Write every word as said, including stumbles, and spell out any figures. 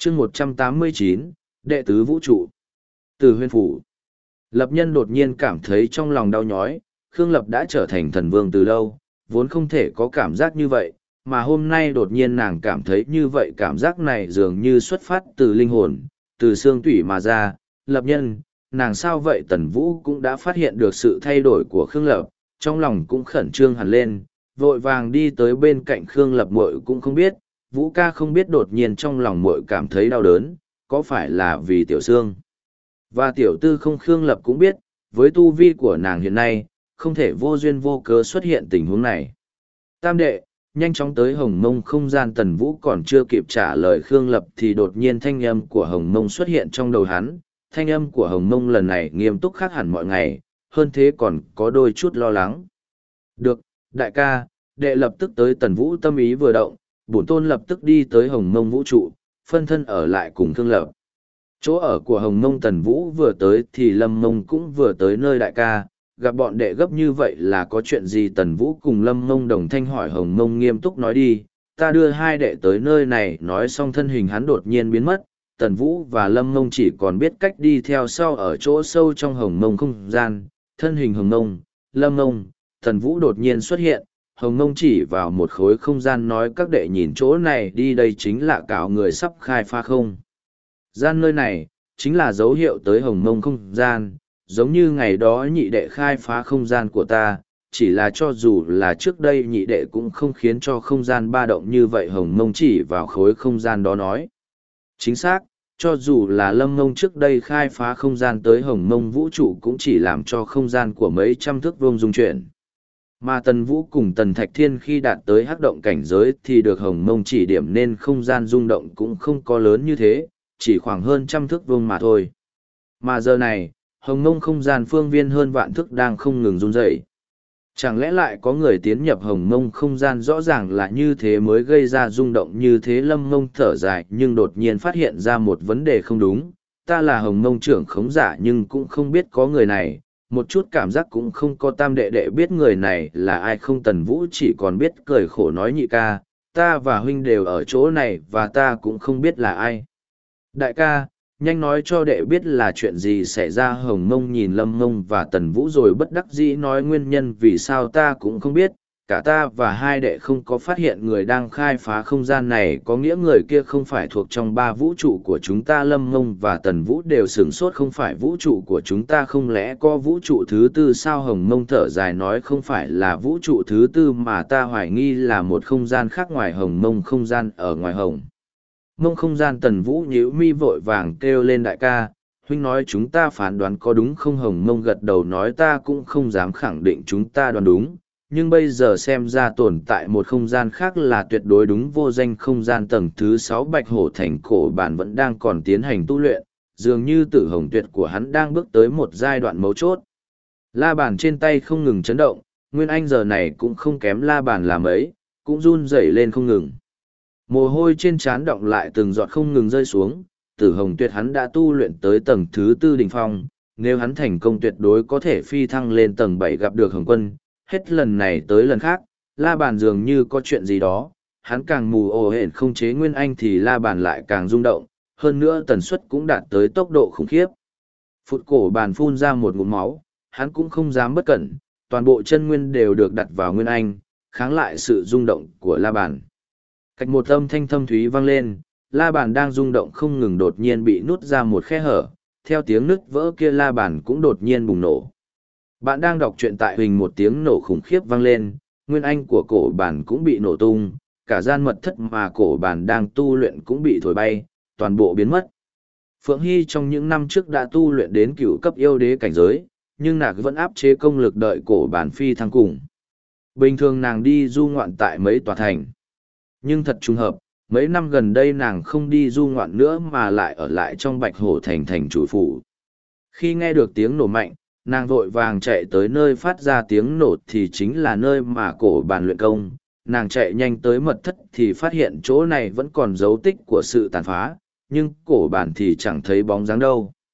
chương một trăm tám mươi chín, đệ tứ vũ trụ. Từ huyền phủ. Lập Nhân đột nhiên cảm thấy trong lòng đau nhói, Khương Lập đã trở thành thần vương từ lâu, vốn không thể có cảm giác như vậy, mà hôm nay đột nhiên nàng cảm thấy như vậy, cảm giác này dường như xuất phát từ linh hồn, từ xương tủy mà ra. Lập Nhân, nàng sao vậy? Tần Vũ cũng đã phát hiện được sự thay đổi của Khương Lập, trong lòng cũng khẩn trương hẳn lên, vội vàng đi tới bên cạnh Khương Lập. Muội cũng không biết, Vũ ca không biết đột nhiên trong lòng muội cảm thấy đau đớn, có phải là vì Tiểu Sương và Tiểu Tư không? Khương Lập cũng biết, với tu vi của nàng hiện nay, không thể vô duyên vô cớ xuất hiện tình huống này. Tam đệ, nhanh chóng tới Hồng Mông không gian. Tần Vũ còn chưa kịp trả lời Khương Lập thì đột nhiên thanh âm của Hồng Mông xuất hiện trong đầu hắn. Thanh âm của Hồng Mông lần này nghiêm túc khác hẳn mọi ngày, hơn thế còn có đôi chút lo lắng. Được, đại ca, đệ lập tức tới. Tần Vũ tâm ý vừa động, bổn tôn lập tức đi tới Hồng Mông vũ trụ, phân thân ở lại cùng Khương Lập. Chỗ ở của Hồng Mông. Tần Vũ vừa tới thì Lâm Mông cũng vừa tới nơi. Đại ca, gặp bọn đệ gấp như vậy là có chuyện gì? Tần Vũ cùng Lâm Mông đồng thanh hỏi. Hồng Mông nghiêm túc nói, đi, ta đưa hai đệ tới nơi này. Nói xong thân hình hắn đột nhiên biến mất. Tần Vũ và Lâm Mông chỉ còn biết cách đi theo sau ở chỗ sâu trong Hồng Mông không gian. Thân hình Hồng Mông, Lâm Mông, Tần Vũ đột nhiên xuất hiện. Hồng Mông chỉ vào một khối không gian nói, các đệ nhìn chỗ này đi, đây chính là cạo người sắp khai phá không gian. Nơi này chính là dấu hiệu tới Hồng Mông không gian, giống như ngày đó nhị đệ khai phá không gian của ta, chỉ là cho dù là trước đây nhị đệ cũng không khiến cho không gian ba động như vậy. Hồng Mông chỉ vào khối không gian đó nói. Chính xác, cho dù là Lâm Mông trước đây khai phá không gian tới Hồng Mông vũ trụ cũng chỉ làm cho không gian của mấy trăm thước vuông dung chuyển. Mà Tần Vũ cùng Tần Thạch Thiên khi đạt tới hắc động cảnh giới thì được Hồng Mông chỉ điểm nên không gian rung động cũng không có lớn như thế, chỉ khoảng hơn trăm thước vuông mà thôi. Mà giờ này, Hồng Mông không gian phương viên hơn vạn thước đang không ngừng run rẩy. Chẳng lẽ lại có người tiến nhập Hồng Mông không gian? Rõ ràng là như thế mới gây ra rung động như thế. Lâm Mông thở dài nhưng đột nhiên phát hiện ra một vấn đề không đúng. Ta là Hồng Mông trưởng khống giả nhưng cũng không biết có người này, một chút cảm giác cũng không có. Tam đệ đệ biết người này là ai không? Tần Vũ chỉ còn biết cười khổ nói, nhị ca, ta và huynh đều ở chỗ này và ta cũng không biết là ai. Đại ca, nhanh nói cho đệ biết là chuyện gì xảy ra. Hồng Mông nhìn Lâm Mông và Tần Vũ rồi bất đắc dĩ nói, nguyên nhân vì sao ta cũng không biết, cả ta và hai đệ không có phát hiện người đang khai phá không gian này, có nghĩa người kia không phải thuộc trong ba vũ trụ của chúng ta. Lâm Mông và Tần Vũ đều sửng sốt, không phải vũ trụ của chúng ta, không lẽ có vũ trụ thứ tư sao? Hồng Mông thở dài nói, không phải là vũ trụ thứ tư mà ta hoài nghi là một không gian khác ngoài Hồng Mông không gian. Ở ngoài Hồng Mông không gian? Tần Vũ nhíu mi vội vàng kêu lên, đại ca, huynh nói chúng ta phán đoán có đúng không? Hồng Mông gật đầu nói, ta cũng không dám khẳng định chúng ta đoán đúng, nhưng bây giờ xem ra tồn tại một không gian khác là tuyệt đối đúng. Vô danh không gian tầng thứ sáu, Bạch Hổ Thành cổ bản vẫn đang còn tiến hành tu luyện, dường như tử hồng tuyệt của hắn đang bước tới một giai đoạn mấu chốt. La bàn trên tay không ngừng chấn động, Nguyên Anh giờ này cũng không kém la bàn làm ấy, cũng run rẩy lên không ngừng. Mồ hôi trên trán đọng lại từng giọt không ngừng rơi xuống. Tử hồng tuyệt hắn đã tu luyện tới tầng thứ tư đỉnh phong, nếu hắn thành công tuyệt đối có thể phi thăng lên tầng bảy gặp được Hồng Quân. Hết lần này tới lần khác, la bàn dường như có chuyện gì đó, hắn càng mù ồ hển không chế Nguyên Anh thì la bàn lại càng rung động, hơn nữa tần suất cũng đạt tới tốc độ khủng khiếp. Phụt, cổ bàn phun ra một ngụm máu, hắn cũng không dám bất cẩn, toàn bộ chân nguyên đều được đặt vào Nguyên Anh, kháng lại sự rung động của la bàn. Cách một âm thanh thâm thúy vang lên, la bàn đang rung động không ngừng đột nhiên bị nút ra một khe hở, theo tiếng nứt vỡ kia la bàn cũng đột nhiên bùng nổ. Bạn đang đọc truyện tại Huỳnh, một tiếng nổ khủng khiếp vang lên, Nguyên Anh của cổ bàn cũng bị nổ tung, cả gian mật thất mà cổ bàn đang tu luyện cũng bị thổi bay, toàn bộ biến mất. Phượng Hy trong những năm trước đã tu luyện đến cửu cấp yêu đế cảnh giới, nhưng nàng vẫn áp chế công lực đợi cổ bàn phi thăng cùng. Bình thường nàng đi du ngoạn tại mấy tòa thành. Nhưng thật trùng hợp, mấy năm gần đây nàng không đi du ngoạn nữa mà lại ở lại trong Bạch Hổ Thành thành chủ phủ. Khi nghe được tiếng nổ mạnh, nàng vội vàng chạy tới nơi phát ra tiếng nổ thì chính là nơi mà cổ bàn luyện công. Nàng chạy nhanh tới mật thất thì phát hiện chỗ này vẫn còn dấu tích của sự tàn phá, nhưng cổ bàn thì chẳng thấy bóng dáng đâu.